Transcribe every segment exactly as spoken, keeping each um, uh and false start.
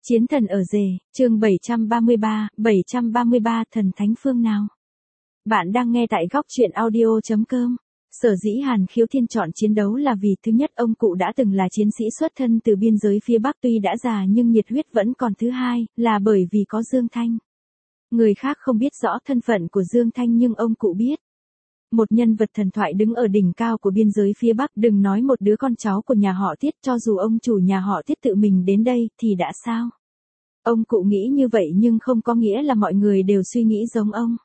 Chiến thần ở rể, chương bảy trăm ba mươi ba, bảy trăm ba mươi ba thần thánh phương nào? Bạn đang nghe tại góc truyện audio chấm com. Sở dĩ Hàn Khiếu Thiên chọn chiến đấu là vì thứ nhất ông cụ đã từng là chiến sĩ xuất thân từ biên giới phía Bắc tuy đã già nhưng nhiệt huyết vẫn còn, thứ hai là bởi vì có Dương Thanh. Người khác không biết rõ thân phận của Dương Thanh nhưng ông cụ biết. Một nhân vật thần thoại đứng ở đỉnh cao của biên giới phía Bắc, đừng nói một đứa con cháu của nhà họ Tiết, cho dù ông chủ nhà họ Tiết tự mình đến đây thì đã sao? Ông cụ nghĩ như vậy nhưng không có nghĩa là mọi người đều suy nghĩ giống ông.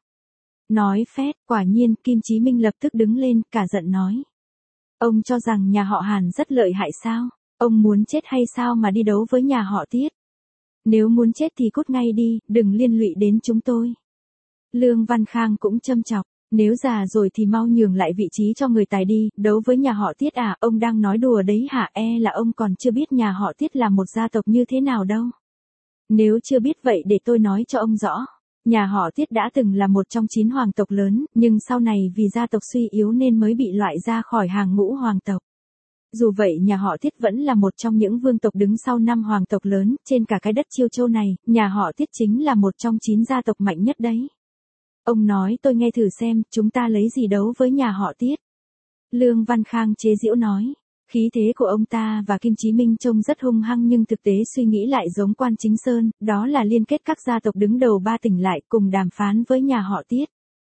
Nói phét, quả nhiên, Kim Chí Minh lập tức đứng lên, cả giận nói. Ông cho rằng nhà họ Hàn rất lợi hại sao? Ông muốn chết hay sao mà đi đấu với nhà họ Tiết? Nếu muốn chết thì cút ngay đi, đừng liên lụy đến chúng tôi. Lương Văn Khang cũng châm chọc. Nếu già rồi thì mau nhường lại vị trí cho người tài đi, đấu với nhà họ Tiết à, ông đang nói đùa đấy hả? E là ông còn chưa biết nhà họ Tiết là một gia tộc như thế nào đâu. Nếu chưa biết vậy để tôi nói cho ông rõ. Nhà họ Tiết đã từng là một trong chín hoàng tộc lớn, nhưng sau này vì gia tộc suy yếu nên mới bị loại ra khỏi hàng ngũ hoàng tộc. Dù vậy nhà họ Tiết vẫn là một trong những vương tộc đứng sau năm hoàng tộc lớn, trên cả cái đất Chiêu Châu này, nhà họ Tiết chính là một trong chín gia tộc mạnh nhất đấy. Ông nói tôi nghe thử xem, chúng ta lấy gì đấu với nhà họ Tiết? Lương Văn Khang chế giễu nói. Khí thế của ông ta và Kim Chí Minh trông rất hung hăng nhưng thực tế suy nghĩ lại giống Quan Chính Sơn, đó là liên kết các gia tộc đứng đầu ba tỉnh lại cùng đàm phán với nhà họ Tiết.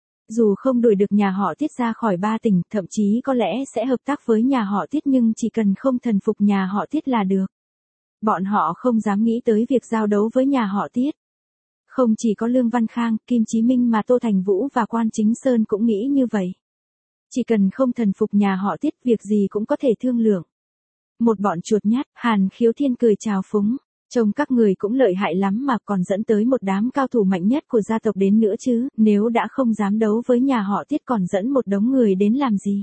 Dù không đuổi được nhà họ Tiết ra khỏi ba tỉnh, thậm chí có lẽ sẽ hợp tác với nhà họ Tiết nhưng chỉ cần không thần phục nhà họ Tiết là được. Bọn họ không dám nghĩ tới việc giao đấu với nhà họ Tiết. Không chỉ có Lương Văn Khang, Kim Chí Minh mà Tô Thành Vũ và Quan Chính Sơn cũng nghĩ như vậy. Chỉ cần không thần phục nhà họ Tiết, việc gì cũng có thể thương lượng. Một bọn chuột nhát, Hàn Khiếu Thiên cười chào phúng. Trông các người cũng lợi hại lắm mà còn dẫn tới một đám cao thủ mạnh nhất của gia tộc đến nữa chứ, nếu đã không dám đấu với nhà họ Tiết còn dẫn một đống người đến làm gì?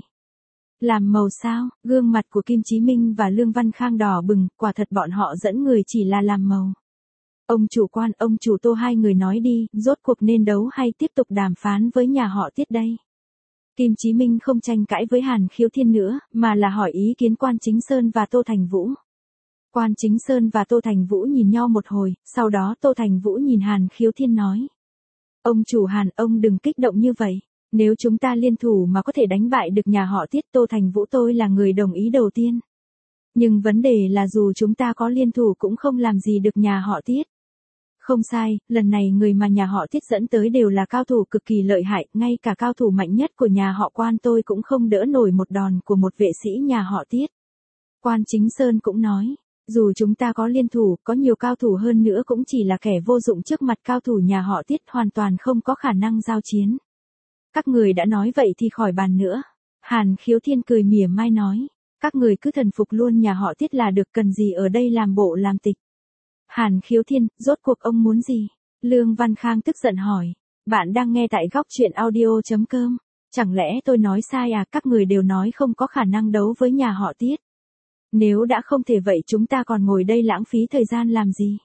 Làm màu sao? Gương mặt của Kim Chí Minh và Lương Văn Khang đỏ bừng, quả thật bọn họ dẫn người chỉ là làm màu. Ông chủ Quan, ông chủ Tô, hai người nói đi, rốt cuộc nên đấu hay tiếp tục đàm phán với nhà họ Tiết đây? Kim Chí Minh không tranh cãi với Hàn Khiếu Thiên nữa, mà là hỏi ý kiến Quan Chính Sơn và Tô Thành Vũ. Quan Chính Sơn và Tô Thành Vũ nhìn nhau một hồi, sau đó Tô Thành Vũ nhìn Hàn Khiếu Thiên nói. Ông chủ Hàn, ông đừng kích động như vậy. Nếu chúng ta liên thủ mà có thể đánh bại được nhà họ Tiết, Tô Thành Vũ tôi là người đồng ý đầu tiên. Nhưng vấn đề là dù chúng ta có liên thủ cũng không làm gì được nhà họ Tiết. Không sai, lần này người mà nhà họ Tiết dẫn tới đều là cao thủ cực kỳ lợi hại, ngay cả cao thủ mạnh nhất của nhà họ Quan tôi cũng không đỡ nổi một đòn của một vệ sĩ nhà họ Tiết. Quan Chính Sơn cũng nói, dù chúng ta có liên thủ, có nhiều cao thủ hơn nữa cũng chỉ là kẻ vô dụng trước mặt cao thủ nhà họ Tiết, hoàn toàn không có khả năng giao chiến. Các người đã nói vậy thì khỏi bàn nữa. Hàn Khiếu Thiên cười mỉa mai nói, các người cứ thần phục luôn nhà họ Tiết là được, cần gì ở đây làm bộ làm tịch. Hàn Khiếu Thiên, rốt cuộc ông muốn gì? Lương Văn Khang tức giận hỏi. Bạn đang nghe tại góc truyện audio chấm com. Chẳng lẽ tôi nói sai à? Các người đều nói không có khả năng đấu với nhà họ Tiết. Nếu đã không thể vậy chúng ta còn ngồi đây lãng phí thời gian làm gì?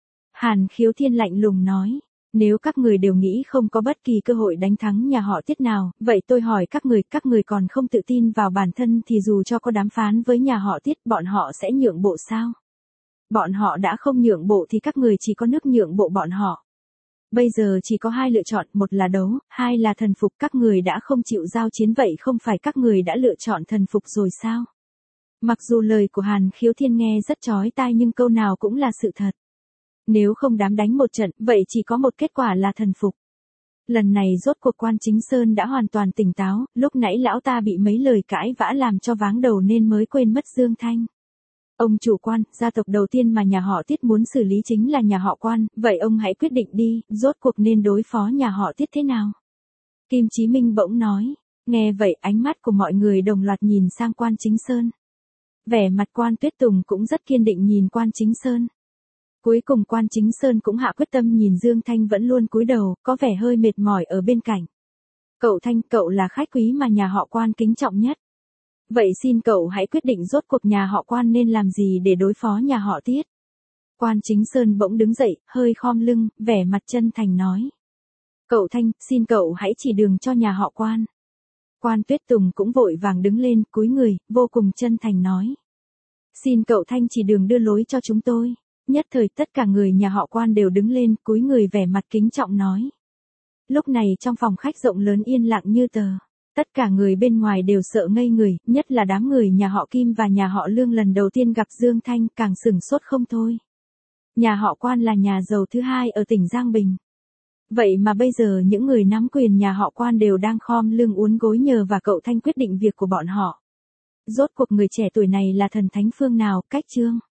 Hàn Khiếu Thiên lạnh lùng nói. Nếu các người đều nghĩ không có bất kỳ cơ hội đánh thắng nhà họ Tiết nào, vậy tôi hỏi các người, các người còn không tự tin vào bản thân thì dù cho có đàm phán với nhà họ Tiết bọn họ sẽ nhượng bộ sao? Bọn họ đã không nhượng bộ thì các người chỉ có nước nhượng bộ bọn họ. Bây giờ chỉ có hai lựa chọn, một là đấu, hai là thần phục. Các người đã không chịu giao chiến vậy không phải các người đã lựa chọn thần phục rồi sao? Mặc dù lời của Hàn Khiếu Thiên nghe rất chói tai nhưng câu nào cũng là sự thật. Nếu không dám đánh một trận, vậy chỉ có một kết quả là thần phục. Lần này rốt cuộc Quan Chính Sơn đã hoàn toàn tỉnh táo, lúc nãy lão ta bị mấy lời cãi vã làm cho váng đầu nên mới quên mất Dương Thanh. Ông chủ Quan, gia tộc đầu tiên mà nhà họ Tiết muốn xử lý chính là nhà họ Quan, vậy ông hãy quyết định đi, rốt cuộc nên đối phó nhà họ Tiết thế nào? Kim Chí Minh bỗng nói, nghe vậy ánh mắt của mọi người đồng loạt nhìn sang Quan Chính Sơn. Vẻ mặt Quan Tuyết Tùng cũng rất kiên định nhìn Quan Chính Sơn. Cuối cùng Quan Chính Sơn cũng hạ quyết tâm nhìn Dương Thanh vẫn luôn cúi đầu, có vẻ hơi mệt mỏi ở bên cạnh. Cậu Thanh, cậu là khách quý mà nhà họ Quan kính trọng nhất. Vậy xin cậu hãy quyết định rốt cuộc nhà họ Quan nên làm gì để đối phó nhà họ Tiết. Quan Chính Sơn bỗng đứng dậy, hơi khom lưng, vẻ mặt chân thành nói. Cậu Thanh, xin cậu hãy chỉ đường cho nhà họ Quan. Quan Tuyết Tùng cũng vội vàng đứng lên, cúi người, vô cùng chân thành nói. Xin cậu Thanh chỉ đường đưa lối cho chúng tôi. Nhất thời tất cả người nhà họ Quan đều đứng lên, cúi người vẻ mặt kính trọng nói. Lúc này trong phòng khách rộng lớn yên lặng như tờ. Tất cả người bên ngoài đều sợ ngây người, nhất là đám người nhà họ Kim và nhà họ Lương lần đầu tiên gặp Dương Thanh càng sửng sốt không thôi. Nhà họ Quan là nhà giàu thứ hai ở tỉnh Giang Bình. Vậy mà bây giờ những người nắm quyền nhà họ Quan đều đang khom lưng uốn gối nhờ và cậu Thanh quyết định việc của bọn họ. Rốt cuộc người trẻ tuổi này là thần thánh phương nào, cách chương.